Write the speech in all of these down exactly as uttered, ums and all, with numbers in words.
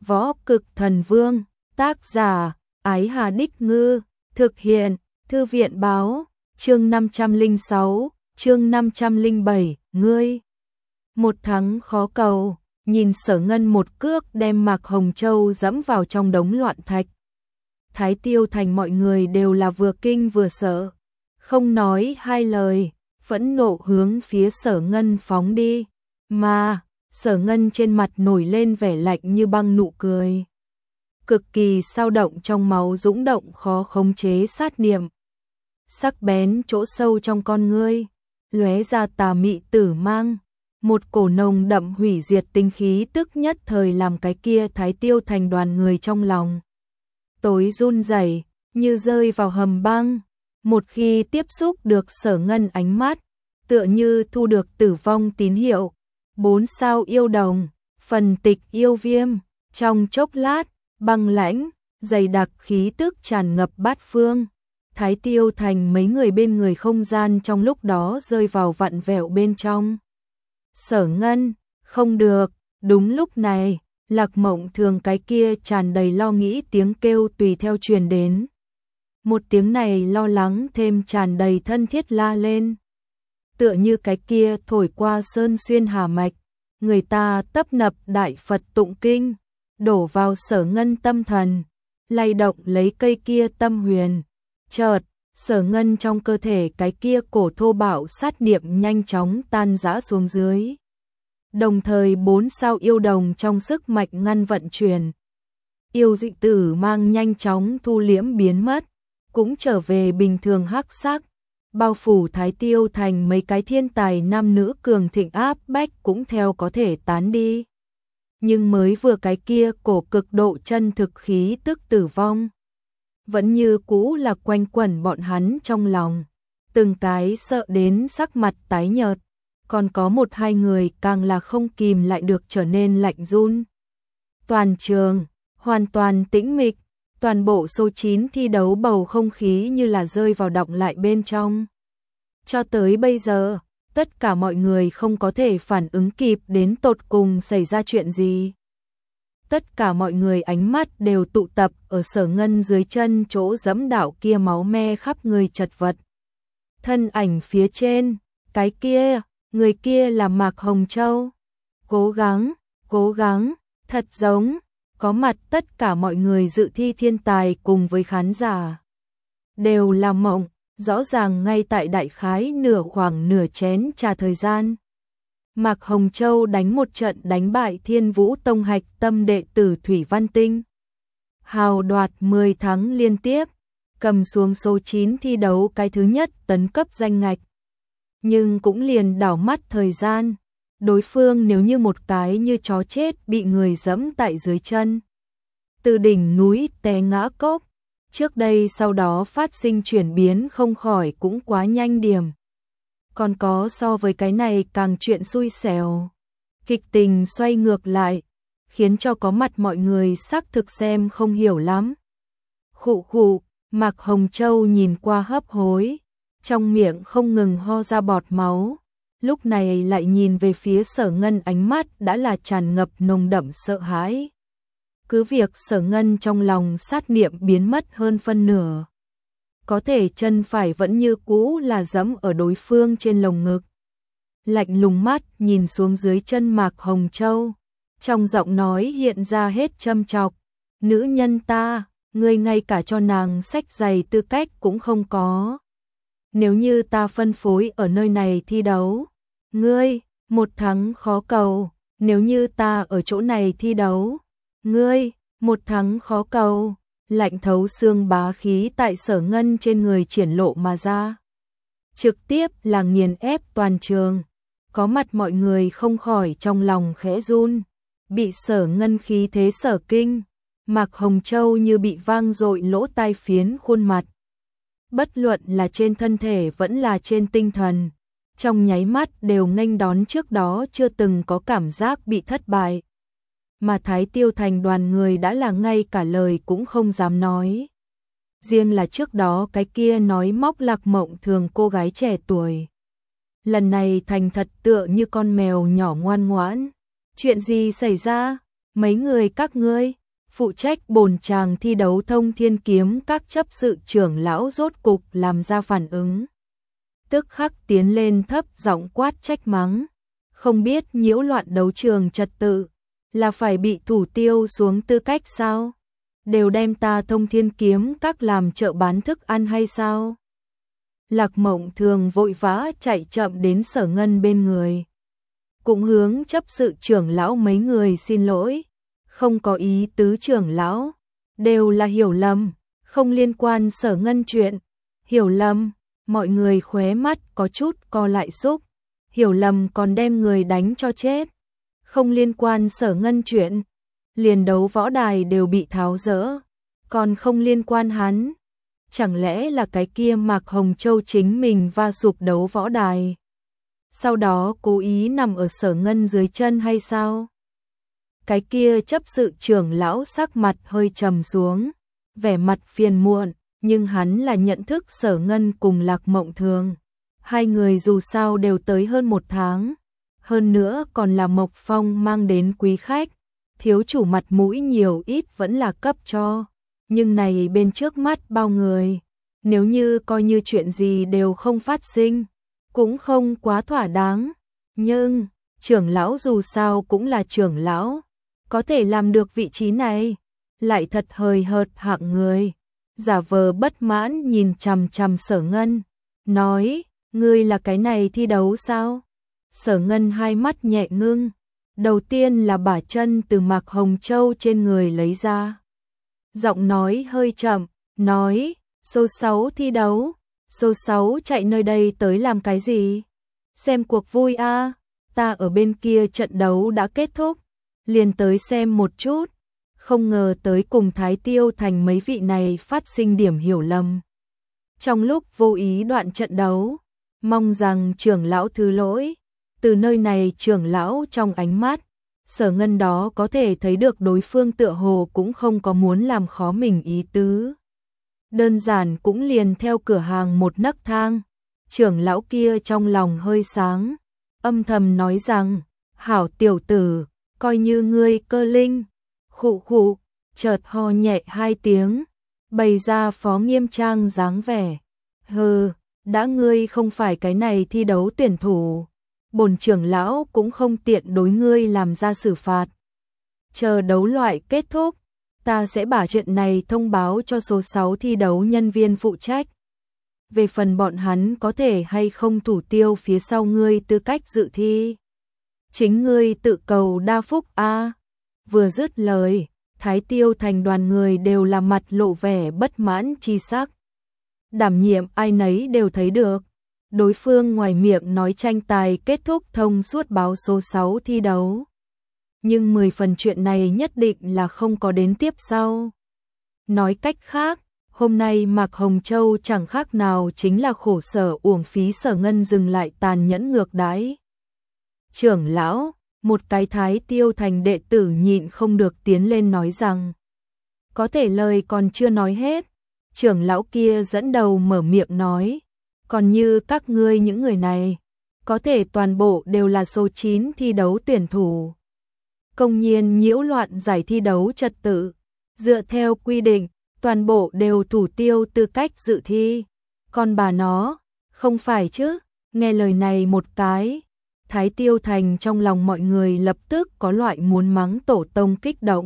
Võ Cực Thần Vương, tác giả, Ái Hà Đích Ngư, thực hiện, Thư viện Báo, chương năm trăm lẻ sáu, chương năm trăm lẻ bảy, ngươi. Một thắng khó cầu, nhìn Sở Ngân một cước đem Mạc Hồng Châu dẫm vào trong đống loạn thạch. Thái Tiêu Thành mọi người đều là vừa kinh vừa sợ, không nói hai lời, phẫn nộ hướng phía Sở Ngân phóng đi, mà Sở Ngân trên mặt nổi lên vẻ lạnh như băng nụ cười. Cực kỳ sao động trong máu dũng động khó khống chế sát niệm. Sắc bén chỗ sâu trong con ngươi, lóe ra tà mị tử mang, một cổ nồng đậm hủy diệt tinh khí tức nhất thời làm cái kia Thái Tiêu Thành đoàn người trong lòng tối run rẩy, như rơi vào hầm băng. Một khi tiếp xúc được Sở Ngân ánh mắt, tựa như thu được tử vong tín hiệu. Bốn sao yêu đồng, phần tịch yêu viêm, trong chốc lát, băng lãnh, dày đặc khí tức tràn ngập bát phương. Thái Tiêu Thành mấy người bên người không gian trong lúc đó rơi vào vặn vẹo bên trong. Sở Ngân, không được, đúng lúc này, Lạc Mộng Thường cái kia tràn đầy lo nghĩ tiếng kêu tùy theo truyền đến. Một tiếng này lo lắng thêm tràn đầy thân thiết la lên. Tựa như cái kia thổi qua sơn xuyên hà mạch, người ta tấp nập đại Phật tụng kinh, đổ vào Sở Ngân tâm thần, lay động lấy cây kia tâm huyền. Chợt, Sở Ngân trong cơ thể cái kia cổ thô bạo sát niệm nhanh chóng tan rã xuống dưới. Đồng thời bốn sao yêu đồng trong sức mạnh ngăn vận chuyển. Yêu dị tử mang nhanh chóng thu liễm biến mất, cũng trở về bình thường hắc sắc. Bao phủ Thái Tiêu Thành mấy cái thiên tài nam nữ cường thịnh áp bách cũng theo có thể tán đi. Nhưng mới vừa cái kia cổ cực độ chân thực khí tức tử vong, vẫn như cũ là quanh quẩn bọn hắn trong lòng. Từng cái sợ đến sắc mặt tái nhợt, còn có một hai người càng là không kìm lại được trở nên lạnh run. Toàn trường, hoàn toàn tĩnh mịch. Toàn bộ số chín thi đấu bầu không khí như là rơi vào đọng lại bên trong. Cho tới bây giờ, tất cả mọi người không có thể phản ứng kịp đến tột cùng xảy ra chuyện gì. Tất cả mọi người ánh mắt đều tụ tập ở Sở Ngân dưới chân chỗ dẫm đảo kia máu me khắp người chật vật. Thân ảnh phía trên, cái kia, người kia là Mạc Hồng Châu. Cố gắng, cố gắng, thật giống. Có mặt tất cả mọi người dự thi thiên tài cùng với khán giả. Đều là mộng, rõ ràng ngay tại đại khái nửa khoảng nửa chén trà thời gian. Mạc Hồng Châu đánh một trận đánh bại Thiên Vũ Tông hạch tâm đệ tử Thủy Văn Tinh. Hào đoạt mười thắng liên tiếp, cầm xuống số chín thi đấu cái thứ nhất tấn cấp danh ngạch. Nhưng cũng liền đảo mắt thời gian. Đối phương nếu như một cái như chó chết bị người dẫm tại dưới chân. Từ đỉnh núi té ngã cốc, trước đây sau đó phát sinh chuyển biến không khỏi cũng quá nhanh điểm. Còn có so với cái này càng chuyện xui xẻo. Kịch tình xoay ngược lại, khiến cho có mặt mọi người xác thực xem không hiểu lắm. Khụ khụ, Mạc Hồng Châu nhìn qua hấp hối, trong miệng không ngừng ho ra bọt máu. Lúc này lại nhìn về phía Sở Ngân ánh mắt đã là tràn ngập nồng đậm sợ hãi. Cứ việc Sở Ngân trong lòng sát niệm biến mất hơn phân nửa. Có thể chân phải vẫn như cũ là dẫm ở đối phương trên lồng ngực. Lạnh lùng mắt nhìn xuống dưới chân Mạc Hồng Châu. Trong giọng nói hiện ra hết châm chọc. Nữ nhân ta, ngươi ngay cả cho nàng xách giày tư cách cũng không có. Nếu như ta phân phối ở nơi này thi đấu, ngươi, một thắng khó cầu. Nếu như ta ở chỗ này thi đấu, ngươi, một thắng khó cầu. Lạnh thấu xương bá khí tại Sở Ngân trên người triển lộ mà ra. Trực tiếp là nghiền ép toàn trường. Có mặt mọi người không khỏi trong lòng khẽ run. Bị Sở Ngân khí thế sở kinh. Mạc Hồng Châu như bị vang dội lỗ tai phiến khuôn mặt. Bất luận là trên thân thể vẫn là trên tinh thần, trong nháy mắt đều nghênh đón trước đó chưa từng có cảm giác bị thất bại. Mà Thái Tiêu Thành đoàn người đã là ngay cả lời cũng không dám nói. Riêng là trước đó cái kia nói móc Lạc Mộng Thường cô gái trẻ tuổi. Lần này thành thật tựa như con mèo nhỏ ngoan ngoãn. Chuyện gì xảy ra? Mấy người các ngươi, phụ trách bổn chàng thi đấu thông thiên kiếm các chấp sự trưởng lão rốt cục làm ra phản ứng. Tức khắc tiến lên thấp giọng quát trách mắng, không biết nhiễu loạn đấu trường trật tự, là phải bị thủ tiêu xuống tư cách sao? Đều đem ta thông thiên kiếm các làm chợ bán thức ăn hay sao? Lạc Mộng Thường vội vã chạy chậm đến Sở Ngân bên người, cũng hướng chấp sự trưởng lão mấy người xin lỗi, không có ý tứ trưởng lão, đều là hiểu lầm, không liên quan Sở Ngân chuyện. Hiểu lầm, mọi người khóe mắt có chút co lại xúc, hiểu lầm còn đem người đánh cho chết. Không liên quan Sở Ngân chuyện, liền đấu võ đài đều bị tháo dỡ, còn không liên quan hắn. Chẳng lẽ là cái kia Mạc Hồng Châu chính mình va sụp đấu võ đài, sau đó cố ý nằm ở Sở Ngân dưới chân hay sao? Cái kia chấp sự trưởng lão sắc mặt hơi trầm xuống, vẻ mặt phiền muộn, nhưng hắn là nhận thức Sở Ngân cùng Lạc Mộng Thường. Hai người dù sao đều tới hơn một tháng, hơn nữa còn là Mộc Phong mang đến quý khách, thiếu chủ mặt mũi nhiều ít vẫn là cấp cho. Nhưng này bên trước mắt bao người, nếu như coi như chuyện gì đều không phát sinh, cũng không quá thỏa đáng. Nhưng, trưởng lão dù sao cũng là trưởng lão, có thể làm được vị trí này, lại thật hời hợt hạng người. Giả vờ bất mãn nhìn chằm chằm Sở Ngân, nói, ngươi là cái này thi đấu sao? Sở Ngân hai mắt nhẹ ngưng, đầu tiên là bả chân từ Mạc Hồng Châu trên người lấy ra. Giọng nói hơi chậm, nói, số sáu thi đấu, số sáu chạy nơi đây tới làm cái gì? Xem cuộc vui a, à, ta ở bên kia trận đấu đã kết thúc, liền tới xem một chút, không ngờ tới cùng Thái Tiêu Thành mấy vị này phát sinh điểm hiểu lầm. Trong lúc vô ý đoạn trận đấu, mong rằng trưởng lão thứ lỗi, từ nơi này trưởng lão trong ánh mắt, Sở Ngân đó có thể thấy được đối phương tựa hồ cũng không có muốn làm khó mình ý tứ. Đơn giản cũng liền theo cửa hàng một nấc thang, trưởng lão kia trong lòng hơi sáng, âm thầm nói rằng, hảo tiểu tử, coi như ngươi cơ linh, khụ khụ, chợt ho nhẹ hai tiếng, bày ra phó nghiêm trang dáng vẻ. Hừ, đã ngươi không phải cái này thi đấu tuyển thủ, bổn trưởng lão cũng không tiện đối ngươi làm ra xử phạt. Chờ đấu loại kết thúc, ta sẽ把chuyện này thông báo cho số sáu thi đấu nhân viên phụ trách. Về phần bọn hắn có thể hay không thủ tiêu phía sau ngươi tư cách dự thi, chính ngươi tự cầu đa phúc a. À. Vừa dứt lời, Thái Tiêu Thành đoàn người đều là mặt lộ vẻ bất mãn chi sắc. Đảm nhiệm ai nấy đều thấy được, đối phương ngoài miệng nói tranh tài kết thúc thông suốt báo số sáu thi đấu, nhưng mười phần chuyện này nhất định là không có đến tiếp sau. Nói cách khác, hôm nay Mạc Hồng Châu chẳng khác nào chính là khổ sở uổng phí. Sở Ngân dừng lại tàn nhẫn ngược đãi. Trưởng lão, một cái Thái Tiêu Thành đệ tử nhịn không được tiến lên nói rằng, có thể lời còn chưa nói hết, trưởng lão kia dẫn đầu mở miệng nói, còn như các ngươi những người này, có thể toàn bộ đều là số chín thi đấu tuyển thủ, công nhiên nhiễu loạn giải thi đấu trật tự, dựa theo quy định, toàn bộ đều thủ tiêu tư cách dự thi. Còn bà nó, không phải chứ? Nghe lời này một cái, Thái Tiêu Thành trong lòng mọi người lập tức có loại muốn mắng tổ tông kích động.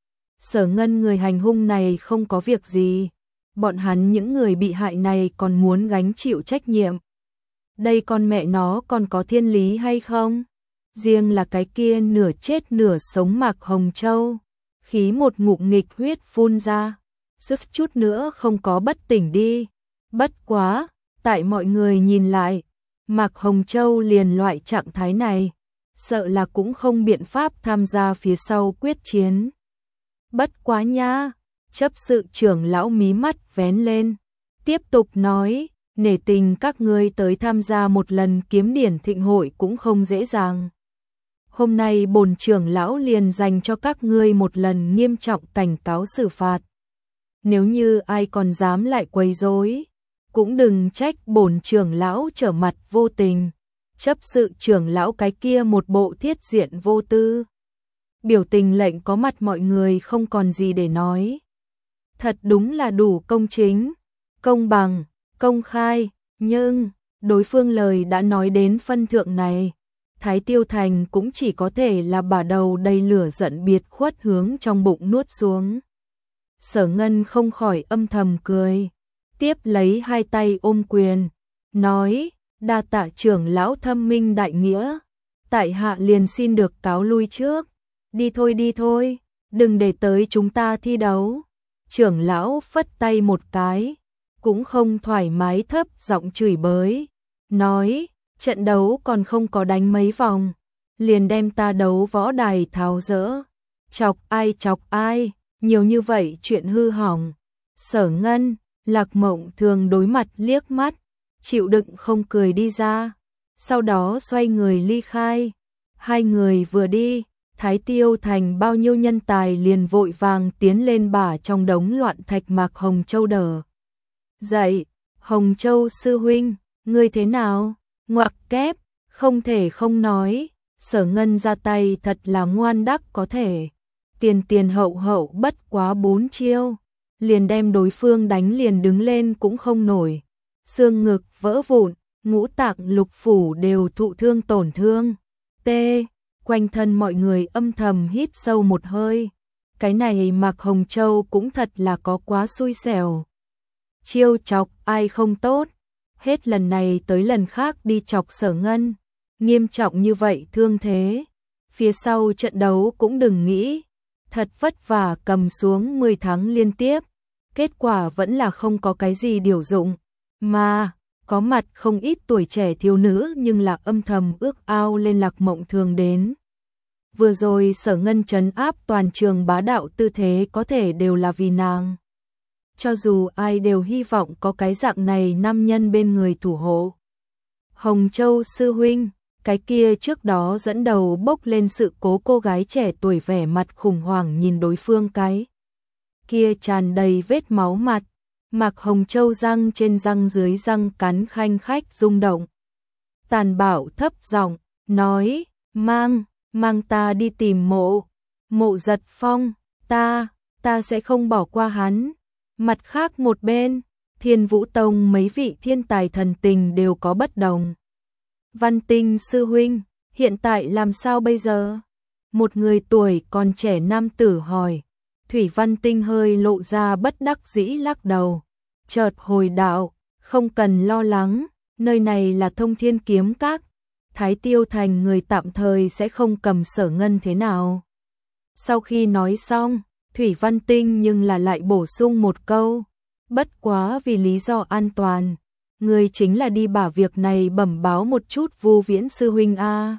Sở Ngân người hành hung này không có việc gì, bọn hắn những người bị hại này còn muốn gánh chịu trách nhiệm. Đây con mẹ nó còn có thiên lý hay không? Riêng là cái kia nửa chết nửa sống Mạc Hồng Châu, khí một ngụm nghịch huyết phun ra, sức chút nữa không có bất tỉnh đi. Bất quá, tại mọi người nhìn lại, Mạc Hồng Châu liền loại trạng thái này, sợ là cũng không biện pháp tham gia phía sau quyết chiến. Bất quá nha, chấp sự trưởng lão mí mắt vén lên, tiếp tục nói, nể tình các ngươi tới tham gia một lần kiếm điển thịnh hội cũng không dễ dàng. Hôm nay bổn trưởng lão liền dành cho các ngươi một lần nghiêm trọng cảnh cáo xử phạt. Nếu như ai còn dám lại quấy rối, cũng đừng trách bổn trưởng lão trở mặt vô tình. Chấp sự trưởng lão cái kia một bộ thiết diện vô tư, biểu tình lệnh có mặt mọi người không còn gì để nói. Thật đúng là đủ công chính, công bằng, công khai, nhưng đối phương lời đã nói đến phân thượng này, Thái Tiêu Thành cũng chỉ có thể là bả đầu đầy lửa giận biệt khuất hướng trong bụng nuốt xuống. Sở Ngân không khỏi âm thầm cười, tiếp lấy hai tay ôm quyền, nói, đa tạ trưởng lão thâm minh đại nghĩa, tại hạ liền xin được cáo lui trước, đi thôi đi thôi, đừng để tới chúng ta thi đấu. Trưởng lão phất tay một cái, cũng không thoải mái thấp giọng chửi bới, nói, trận đấu còn không có đánh mấy vòng, liền đem ta đấu võ đài tháo dỡ, chọc ai chọc ai, nhiều như vậy chuyện hư hỏng. Sở Ngân, Lạc Mộng Thường đối mặt liếc mắt, chịu đựng không cười đi ra, sau đó xoay người ly khai. Hai người vừa đi, Thái Tiêu Thành bao nhiêu nhân tài liền vội vàng tiến lên bả trong đống loạn thạch Mạc Hồng Châu đờ. Dậy, Hồng Châu sư huynh, ngươi thế nào? Ngoặc kép, không thể không nói, Sở Ngân ra tay thật là ngoan đắc có thể. Tiền tiền hậu hậu bất quá bốn chiêu, liền đem đối phương đánh liền đứng lên cũng không nổi. Xương ngực vỡ vụn, ngũ tạng lục phủ đều thụ thương tổn thương. T. Quanh thân mọi người âm thầm hít sâu một hơi. Cái này Mạc Hồng Châu cũng thật là có quá xui xẻo. Chiêu chọc ai không tốt, hết lần này tới lần khác đi chọc Sở Ngân. Nghiêm trọng như vậy thương thế, phía sau trận đấu cũng đừng nghĩ. Thật vất vả cầm xuống mười tháng liên tiếp, kết quả vẫn là không có cái gì điều dụng. Mà, có mặt không ít tuổi trẻ thiếu nữ nhưng là âm thầm ước ao lên Lạc Mộng Thường đến. Vừa rồi Sở Ngân trấn áp toàn trường bá đạo tư thế có thể đều là vì nàng. Cho dù ai đều hy vọng có cái dạng này nam nhân bên người thủ hộ. Hồng Châu sư huynh, cái kia trước đó dẫn đầu bốc lên sự cố cô gái trẻ tuổi vẻ mặt khủng hoảng nhìn đối phương cái. Kia tràn đầy vết máu mặt, Mạc Hồng Châu răng trên răng dưới răng cắn khanh khách rung động. Tàn Bảo thấp giọng nói, mang, mang ta đi tìm mộ, mộ Giật Phong, ta, ta sẽ không bỏ qua hắn. Mặt khác một bên, Thiên Vũ Tông mấy vị thiên tài thần tình đều có bất đồng. Văn Tinh sư huynh, hiện tại làm sao bây giờ? Một người tuổi còn trẻ nam tử hỏi. Thủy Văn Tinh hơi lộ ra bất đắc dĩ lắc đầu. Chợt hồi đạo, không cần lo lắng, nơi này là Thông Thiên Kiếm Các. Thái Tiêu Thành người tạm thời sẽ không cầm Sở Ngân thế nào. Sau khi nói xong, Thủy Văn Tinh nhưng là lại bổ sung một câu. Bất quá vì lý do an toàn. Người chính là đi bả việc này bẩm báo một chút Vu Viễn sư huynh a.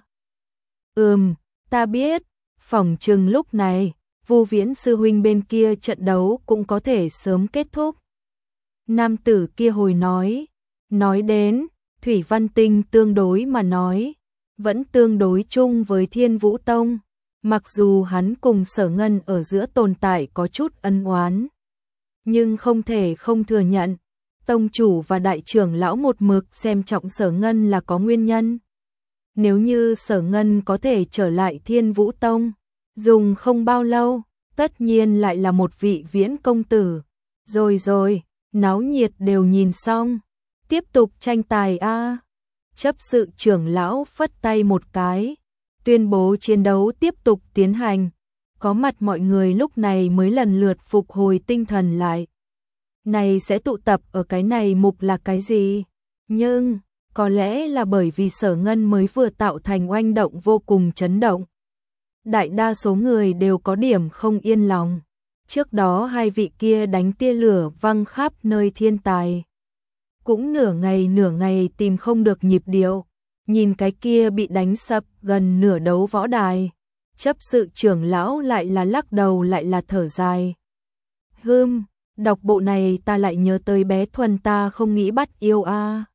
Ừm, ta biết, phỏng chừng lúc này, Vu Viễn sư huynh bên kia trận đấu cũng có thể sớm kết thúc. Nam tử kia hồi nói, nói đến, Thủy Văn Tinh tương đối mà nói, vẫn tương đối chung với Thiên Vũ Tông, mặc dù hắn cùng Sở Ngân ở giữa tồn tại có chút ân oán, nhưng không thể không thừa nhận. Tông chủ và đại trưởng lão một mực xem trọng Sở Ngân là có nguyên nhân. Nếu như Sở Ngân có thể trở lại Thiên Vũ Tông, dùng không bao lâu, tất nhiên lại là một vị viễn công tử. Rồi rồi, náo nhiệt đều nhìn xong, tiếp tục tranh tài a. Chấp sự trưởng lão phất tay một cái, tuyên bố chiến đấu tiếp tục tiến hành. Có mặt mọi người lúc này mới lần lượt phục hồi tinh thần lại. Này sẽ tụ tập ở cái này mục là cái gì? Nhưng, có lẽ là bởi vì Sở Ngân mới vừa tạo thành oanh động vô cùng chấn động. Đại đa số người đều có điểm không yên lòng. Trước đó hai vị kia đánh tia lửa văng khắp nơi thiên tài. Cũng nửa ngày nửa ngày tìm không được nhịp điệu. Nhìn cái kia bị đánh sập gần nửa đấu võ đài. Chấp sự trưởng lão lại là lắc đầu lại là thở dài. Hừm, đọc bộ này ta lại nhớ tới bé Thuần ta không nghĩ bắt yêu a.